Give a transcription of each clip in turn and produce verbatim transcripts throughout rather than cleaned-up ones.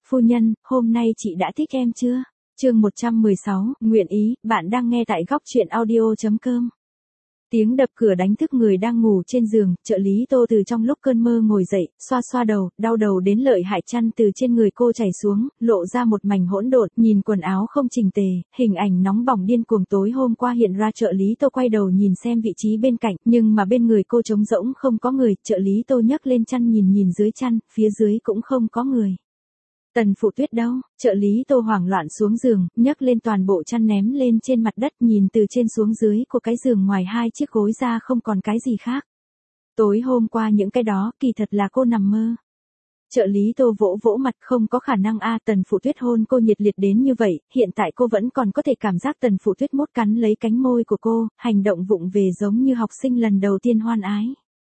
phu nhân, hôm nay chị đã thích em chưa? Chương một trăm mười sáu, nguyện ý, bạn đang nghe tại góc truyện audio chấm com. Tiếng đập cửa đánh thức người đang ngủ trên giường, trợ lý Tô từ trong lúc cơn mơ ngồi dậy, xoa xoa đầu, đau đầu đến lợi hại, chăn từ trên người cô chảy xuống, lộ ra một mảnh hỗn độn, nhìn quần áo không chỉnh tề, hình ảnh nóng bỏng điên cuồng tối hôm qua hiện ra. Trợ lý Tô quay đầu nhìn xem vị trí bên cạnh, nhưng mà bên người cô trống rỗng không có người. Trợ lý Tô nhấc lên chăn nhìn nhìn dưới chăn, phía dưới cũng không có người. Tần Phụ Tuyết đâu? Trợ lý Tô hoảng loạn xuống giường, nhấc lên toàn bộ chăn ném lên trên mặt đất, nhìn từ trên xuống dưới của cái giường ngoài hai chiếc gối ra không còn cái gì khác. Tối hôm qua những cái đó, kỳ thật là cô nằm mơ. Trợ lý Tô vỗ vỗ mặt, không có khả năng a. Tần Phụ Tuyết hôn cô nhiệt liệt đến như vậy, hiện tại cô vẫn còn có thể cảm giác Tần Phụ Tuyết mốt cắn lấy cánh môi của cô, hành động vụng về giống như học sinh lần đầu tiên hoan ái.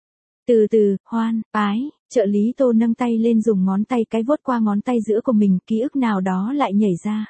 Từ từ, hoan, ái, trợ lý Tô nâng tay lên dùng ngón tay cái vuốt qua ngón tay giữa của mình, ký ức nào đó lại nhảy ra.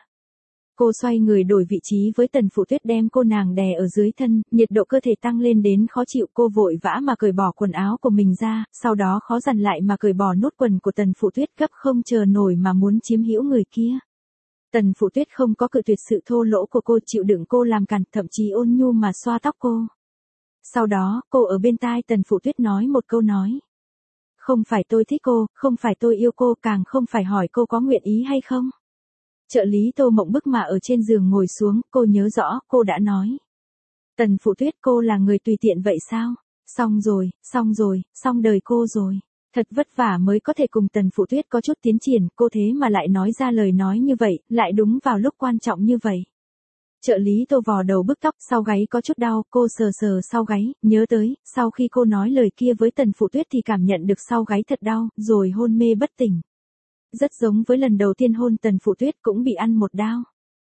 Cô xoay người đổi vị trí với Tần Phụ Tuyết, đem cô nàng đè ở dưới thân, nhiệt độ cơ thể tăng lên đến khó chịu. Cô vội vã mà cởi bỏ quần áo của mình ra, sau đó khó dằn lại mà cởi bỏ nút quần của Tần Phụ Tuyết, gấp không chờ nổi mà muốn chiếm hữu người kia. Tần Phụ Tuyết không có cự tuyệt sự thô lỗ của cô, chịu đựng cô làm cản, thậm chí ôn nhu mà xoa tóc cô. Sau đó, cô ở bên tai Tần Phụ Tuyết nói một câu nói. Không phải tôi thích cô, không phải tôi yêu cô, càng không phải hỏi cô có nguyện ý hay không. Trợ lý Tô mộng bức mà ở trên giường ngồi xuống, cô nhớ rõ, cô đã nói. Tần Phụ Tuyết, cô là người tùy tiện vậy sao? Xong rồi, xong rồi, xong đời cô rồi. Thật vất vả mới có thể cùng Tần Phụ Tuyết có chút tiến triển, cô thế mà lại nói ra lời nói như vậy, lại đúng vào lúc quan trọng như vậy. Trợ lý Tô vò đầu bức tóc, sau gáy có chút đau, cô sờ sờ sau gáy, nhớ tới, sau khi cô nói lời kia với Tần Phụ Tuyết thì cảm nhận được sau gáy thật đau, rồi hôn mê bất tỉnh. Rất giống với lần đầu tiên hôn Tần Phụ Tuyết cũng bị ăn một đao.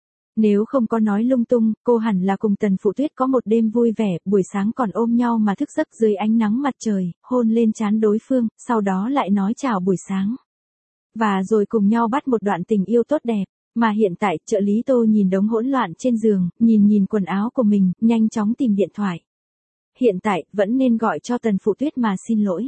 Nếu không có nói lung tung, cô hẳn là cùng Tần Phụ Tuyết có một đêm vui vẻ, buổi sáng còn ôm nhau mà thức giấc dưới ánh nắng mặt trời, hôn lên trán đối phương, sau đó lại nói chào buổi sáng. Và rồi cùng nhau bắt một đoạn tình yêu tốt đẹp. Mà hiện tại, trợ lý Tô nhìn đống hỗn loạn trên giường, nhìn nhìn quần áo của mình, nhanh chóng tìm điện thoại. Hiện tại, vẫn nên gọi cho Tần Phụ Tuyết mà xin lỗi.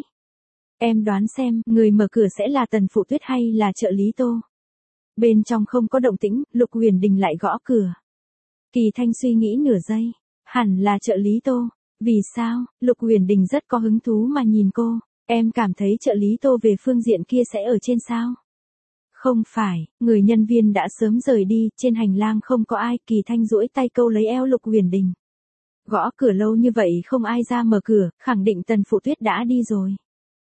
Em đoán xem, người mở cửa sẽ là Tần Phụ Tuyết hay là trợ lý Tô? Bên trong không có động tĩnh, Lục Huyền Đình lại gõ cửa. Kỳ Thanh suy nghĩ nửa giây, hẳn là trợ lý Tô. Vì sao? Lục Huyền Đình rất có hứng thú mà nhìn cô. Em cảm thấy trợ lý Tô về phương diện kia sẽ ở trên sao? Không phải, người nhân viên đã sớm rời đi, trên hành lang không có ai. Kỳ Thanh duỗi tay câu lấy eo Lục Huyền Đình. Gõ cửa lâu như vậy không ai ra mở cửa, khẳng định Tần Phụ Tuyết đã đi rồi.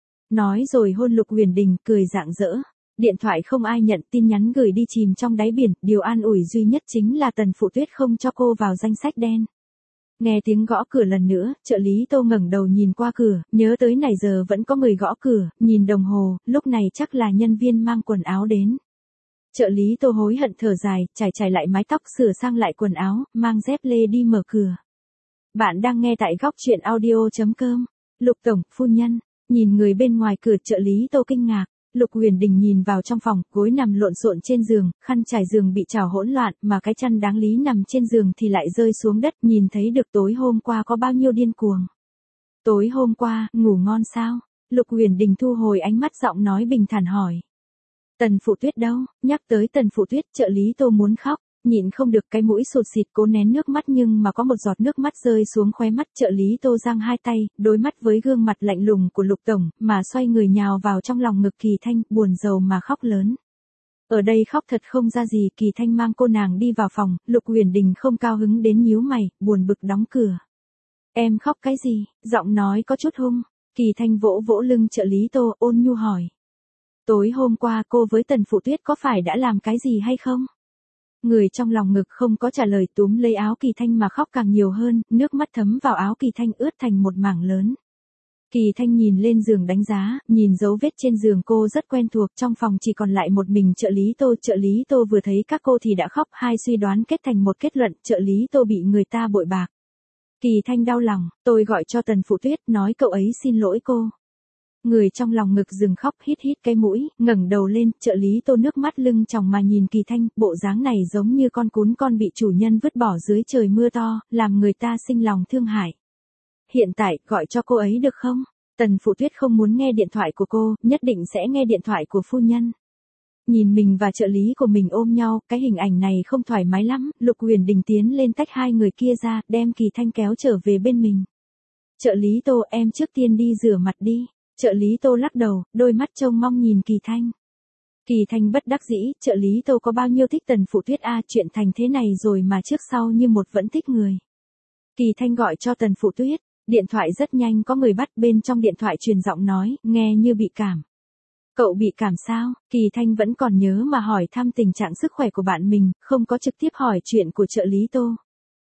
Nói rồi hôn Lục Huyền Đình, cười rạng rỡ. Điện thoại không ai nhận, tin nhắn gửi đi chìm trong đáy biển, điều an ủi duy nhất chính là Tần Phụ Tuyết không cho cô vào danh sách đen. Nghe tiếng gõ cửa lần nữa, trợ lý Tô ngẩng đầu nhìn qua cửa, nhớ tới này giờ vẫn có người gõ cửa, nhìn đồng hồ, lúc này chắc là nhân viên mang quần áo đến. Trợ lý Tô hối hận thở dài, chải chải lại mái tóc, sửa sang lại quần áo, mang dép lê đi mở cửa. Bạn đang nghe tại góc truyện audio chấm com. Lục tổng, phu nhân, nhìn người bên ngoài cửa, trợ lý Tô kinh ngạc. Lục Huyền Đình nhìn vào trong phòng, gối nằm lộn xộn trên giường, khăn trải giường bị trào hỗn loạn, mà cái chăn đáng lý nằm trên giường thì lại rơi xuống đất, nhìn thấy được tối hôm qua có bao nhiêu điên cuồng. Tối hôm qua, ngủ ngon sao? Lục Huyền Đình thu hồi ánh mắt, giọng nói bình thản hỏi. Tần Phụ Tuyết đâu? Nhắc tới Tần Phụ Tuyết, trợ lý Tô muốn khóc, nhịn không được cái mũi sụt xịt, cố nén nước mắt nhưng mà có một giọt nước mắt rơi xuống khóe mắt. Trợ lý Tô giang hai tay, đối mắt với gương mặt lạnh lùng của Lục tổng, mà xoay người nhào vào trong lòng ngực Kỳ Thanh, buồn rầu mà khóc lớn. Ở đây khóc thật không ra gì. Kỳ Thanh mang cô nàng đi vào phòng, Lục Huyền Đình không cao hứng đến nhíu mày, buồn bực đóng cửa. Em khóc cái gì? Giọng nói có chút hung. Kỳ Thanh vỗ vỗ lưng trợ lý Tô, ôn nhu hỏi. Tối hôm qua cô với Tần Phụ Tuyết có phải đã làm cái gì hay không? Người trong lòng ngực không có trả lời, túm lấy áo Kỳ Thanh mà khóc càng nhiều hơn, nước mắt thấm vào áo Kỳ Thanh ướt thành một mảng lớn. Kỳ Thanh nhìn lên giường đánh giá, nhìn dấu vết trên giường cô rất quen thuộc, trong phòng chỉ còn lại một mình trợ lý Tô. Trợ lý Tô vừa thấy các cô thì đã khóc, hai suy đoán kết thành một kết luận, trợ lý Tô bị người ta bội bạc. Kỳ Thanh đau lòng, tôi gọi cho Tần Phụ Tuyết, nói cậu ấy xin lỗi cô. Người trong lòng ngực dừng khóc, hít hít cái mũi, ngẩng đầu lên, trợ lý Tô nước mắt lưng tròng mà nhìn Kỳ Thanh, bộ dáng này giống như con cún con bị chủ nhân vứt bỏ dưới trời mưa to, làm người ta sinh lòng thương hại. Hiện tại, gọi cho cô ấy được không? Tần Phụ Tuyết không muốn nghe điện thoại của cô, nhất định sẽ nghe điện thoại của phu nhân. Nhìn mình và trợ lý của mình ôm nhau, cái hình ảnh này không thoải mái lắm, Lục Huyền Đình tiến lên tách hai người kia ra, đem Kỳ Thanh kéo trở về bên mình. Trợ lý Tô, em trước tiên đi rửa mặt đi. Trợ lý Tô lắc đầu, đôi mắt trông mong nhìn Kỳ Thanh. Kỳ Thanh bất đắc dĩ, trợ lý Tô có bao nhiêu thích Tần Phụ Tuyết a, chuyện thành thế này rồi mà trước sau như một vẫn thích người. Kỳ Thanh gọi cho Tần Phụ Tuyết, điện thoại rất nhanh có người bắt, bên trong điện thoại truyền giọng nói, nghe như bị cảm. Cậu bị cảm sao? Kỳ Thanh vẫn còn nhớ mà hỏi thăm tình trạng sức khỏe của bạn mình, không có trực tiếp hỏi chuyện của trợ lý Tô.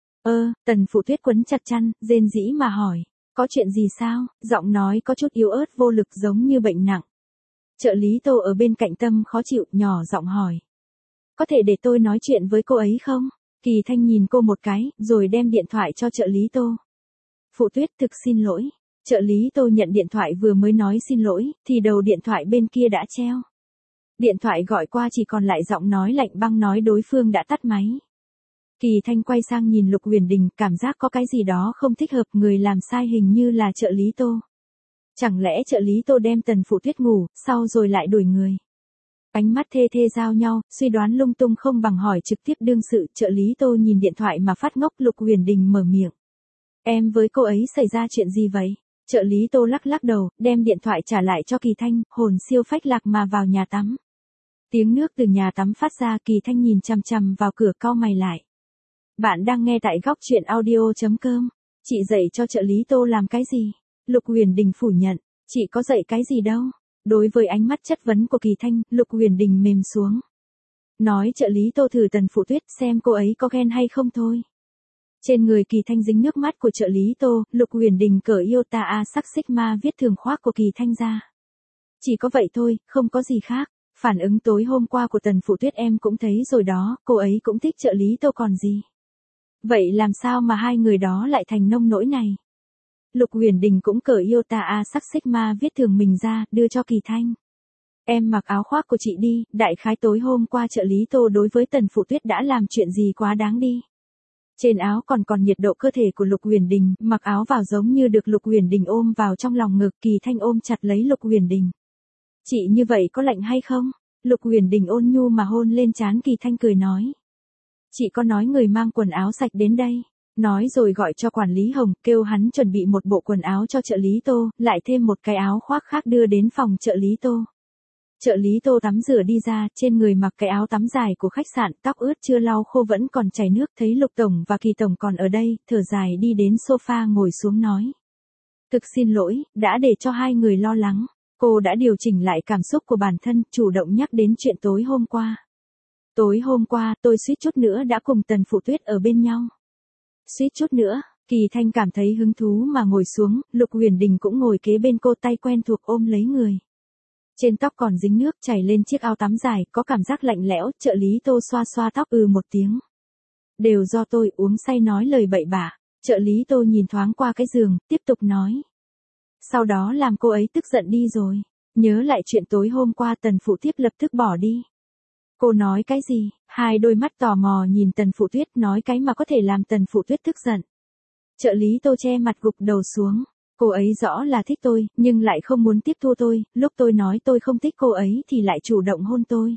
Ơ, Tần Phụ Tuyết quấn chặt chăn, rên rỉ mà hỏi, có chuyện gì sao? Giọng nói có chút yếu ớt vô lực giống như bệnh nặng. Trợ lý Tô ở bên cạnh tâm khó chịu, nhỏ giọng hỏi. Có thể để tôi nói chuyện với cô ấy không? Kỳ Thanh nhìn cô một cái, rồi đem điện thoại cho trợ lý Tô. Phụ Tuyết thực xin lỗi. Trợ lý Tô nhận điện thoại vừa mới nói xin lỗi, thì đầu điện thoại bên kia đã treo. Điện thoại gọi qua chỉ còn lại giọng nói lạnh băng nói đối phương đã tắt máy. Kỳ Thanh quay sang nhìn Lục Huyền Đình, cảm giác có cái gì đó không thích hợp, người làm sai hình như là trợ lý Tô. Chẳng lẽ trợ lý Tô đem Tần Phụ Tuyết ngủ, sau rồi lại đuổi người. Ánh mắt thê thê giao nhau, suy đoán lung tung không bằng hỏi trực tiếp đương sự. Trợ lý Tô nhìn điện thoại mà phát ngốc. Lục Huyền Đình mở miệng. Em với cô ấy xảy ra chuyện gì vậy? Trợ lý Tô lắc lắc đầu, đem điện thoại trả lại cho Kỳ Thanh, hồn siêu phách lạc mà vào nhà tắm. Tiếng nước từ nhà tắm phát ra, Kỳ Thanh nhìn chằm chằm vào cửa cau mày lại. Bạn đang nghe tại góc truyện audio.com. Chị dạy cho trợ lý Tô làm cái gì? Lục Huyền Đình phủ nhận, chị có dạy cái gì đâu. Đối với ánh mắt chất vấn của Kỳ Thanh, Lục Huyền Đình mềm xuống. Nói trợ lý Tô thử Tần Phụ Tuyết xem cô ấy có ghen hay không thôi. Trên người Kỳ Thanh dính nước mắt của trợ lý Tô, Lục Huyền Đình cởi Iota A sắc Sigma viết thường khoác của Kỳ Thanh ra. Chỉ có vậy thôi, không có gì khác. Phản ứng tối hôm qua của Tần Phụ Tuyết em cũng thấy rồi đó, cô ấy cũng thích trợ lý Tô còn gì. Vậy làm sao mà hai người đó lại thành nông nỗi này? Lục Huyền Đình cũng cởi Iota A sắc Sigma viết thường mình ra, đưa cho Kỳ Thanh. Em mặc áo khoác của chị đi, đại khái tối hôm qua trợ lý Tô đối với Tần Phụ Tuyết đã làm chuyện gì quá đáng đi. Trên áo còn còn nhiệt độ cơ thể của Lục Huyền Đình, mặc áo vào giống như được Lục Huyền Đình ôm vào trong lòng ngực. Kỳ Thanh ôm chặt lấy Lục Huyền Đình. Chị như vậy có lạnh hay không? Lục Huyền Đình ôn nhu mà hôn lên trán Kỳ Thanh cười nói. Chị có nói người mang quần áo sạch đến đây. Nói rồi gọi cho quản lý Hồng, kêu hắn chuẩn bị một bộ quần áo cho trợ lý Tô, lại thêm một cái áo khoác khác đưa đến phòng trợ lý Tô. Trợ lý Tô tắm rửa đi ra, trên người mặc cái áo tắm dài của khách sạn, tóc ướt chưa lau khô vẫn còn chảy nước, thấy Lục Tổng và Kỳ Tổng còn ở đây, thở dài đi đến sofa ngồi xuống nói. Thực xin lỗi, đã để cho hai người lo lắng. Cô đã điều chỉnh lại cảm xúc của bản thân, chủ động nhắc đến chuyện tối hôm qua. Tối hôm qua, tôi suýt chút nữa đã cùng Tần Phụ Tuyết ở bên nhau. Suýt chút nữa, Kỳ Thanh cảm thấy hứng thú mà ngồi xuống, Lục Huyền Đình cũng ngồi kế bên cô, tay quen thuộc ôm lấy người. Trên tóc còn dính nước chảy lên chiếc áo tắm dài, có cảm giác lạnh lẽo. Trợ lý Tô xoa xoa tóc ừ một tiếng. Đều do tôi uống say nói lời bậy bạ. Trợ lý Tô nhìn thoáng qua cái giường, tiếp tục nói. Sau đó làm cô ấy tức giận đi rồi. Nhớ lại chuyện tối hôm qua, Tần Phụ Tuyết lập tức bỏ đi. Cô nói cái gì? Hai đôi mắt tò mò nhìn Tần Phụ Tuyết, nói cái mà có thể làm Tần Phụ Tuyết tức giận. Trợ lý Tô che mặt gục đầu xuống. Cô ấy rõ là thích tôi, nhưng lại không muốn tiếp thu tôi, lúc tôi nói tôi không thích cô ấy thì lại chủ động hôn tôi.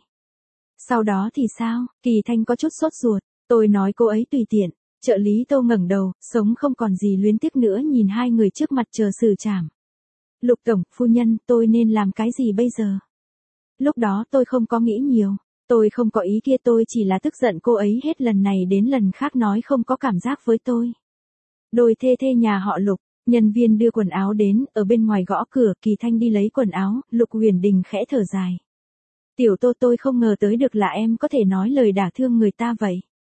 Sau đó thì sao? Kỳ Thanh có chút sốt ruột, tôi nói cô ấy tùy tiện. Trợ lý Tô ngẩng đầu, sống không còn gì luyến tiếc nữa nhìn hai người trước mặt chờ xử trảm. Lục Tổng, phu nhân, tôi nên làm cái gì bây giờ? Lúc đó tôi không có nghĩ nhiều, tôi không có ý kia, tôi chỉ là tức giận cô ấy hết lần này đến lần khác nói không có cảm giác với tôi. Đôi thê thê nhà họ Lục. Nhân viên đưa quần áo đến, ở bên ngoài gõ cửa, Kỳ Thanh đi lấy quần áo, Lục Huyền Đình khẽ thở dài. Tiểu Tô, tôi không ngờ tới được là em có thể nói lời đả thương người ta vậy.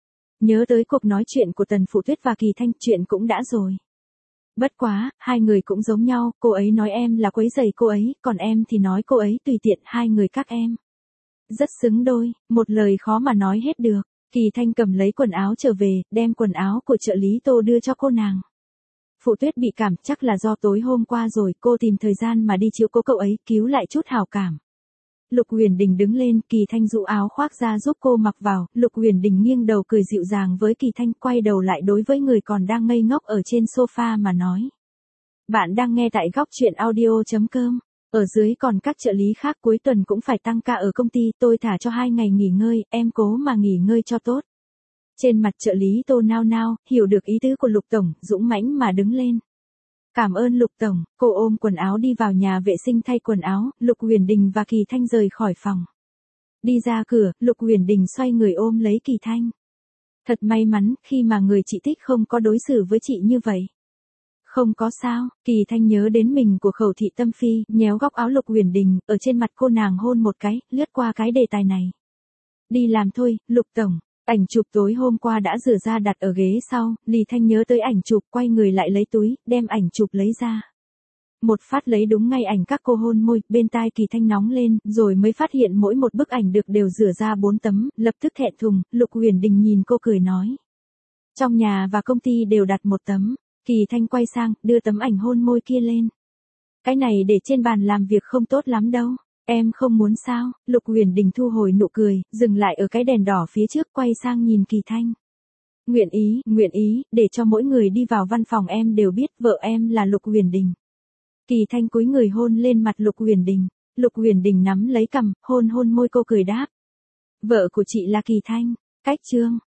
Nhớ tới cuộc nói chuyện của Tần Phụ Tuyết và Kỳ Thanh, chuyện cũng đã rồi. Bất quá, hai người cũng giống nhau, cô ấy nói em là quấy rầy cô ấy, còn em thì nói cô ấy tùy tiện, hai người các em. Rất xứng đôi, một lời khó mà nói hết được. Kỳ Thanh cầm lấy quần áo trở về, đem quần áo của trợ lý Tô đưa cho cô nàng. Phụ Tuyết bị cảm, chắc là do tối hôm qua rồi, cô tìm thời gian mà đi chiếu cố cậu ấy, cứu lại chút hảo cảm. Lục Huyền Đình đứng lên, Kỳ Thanh dụ áo khoác ra giúp cô mặc vào, Lục Huyền Đình nghiêng đầu cười dịu dàng với Kỳ Thanh, quay đầu lại đối với người còn đang ngây ngốc ở trên sofa mà nói. Bạn đang nghe tại góc truyện audio.com. Ở dưới còn các trợ lý khác cuối tuần cũng phải tăng ca ở công ty, tôi thả cho hai ngày nghỉ ngơi, em cố mà nghỉ ngơi cho tốt. Trên mặt trợ lý Tô nao nao, hiểu được ý tứ của Lục Tổng, dũng mãnh mà đứng lên. Cảm ơn Lục Tổng, cô ôm quần áo đi vào nhà vệ sinh thay quần áo, Lục Huyền Đình và Kỳ Thanh rời khỏi phòng. Đi ra cửa, Lục Huyền Đình xoay người ôm lấy Kỳ Thanh. Thật may mắn khi mà người chị thích không có đối xử với chị như vậy. Không có sao, Kỳ Thanh nhớ đến mình của Khẩu Thị Tâm Phi, nhéo góc áo Lục Huyền Đình, ở trên mặt cô nàng hôn một cái, lướt qua cái đề tài này. Đi làm thôi, Lục Tổng. Ảnh chụp tối hôm qua đã rửa ra đặt ở ghế sau, Lý Thanh nhớ tới ảnh chụp, quay người lại lấy túi, đem ảnh chụp lấy ra. Một phát lấy đúng ngay ảnh các cô hôn môi, bên tai Kỳ Thanh nóng lên, rồi mới phát hiện mỗi một bức ảnh được đều rửa ra bốn tấm, lập tức thẹn thùng, Lục Huyền Đình nhìn cô cười nói. Trong nhà và công ty đều đặt một tấm, Kỳ Thanh quay sang, đưa tấm ảnh hôn môi kia lên. Cái này để trên bàn làm việc không tốt lắm đâu. Em không muốn sao, Lục Huyền Đình thu hồi nụ cười, dừng lại ở cái đèn đỏ phía trước, quay sang nhìn Kỳ Thanh. Nguyện ý, nguyện ý, để cho mỗi người đi vào văn phòng em đều biết vợ em là Lục Huyền Đình. Kỳ Thanh cúi người hôn lên mặt Lục Huyền Đình, Lục Huyền Đình nắm lấy cằm, hôn hôn môi cô cười đáp. Vợ của chị là Kỳ Thanh, cách chương.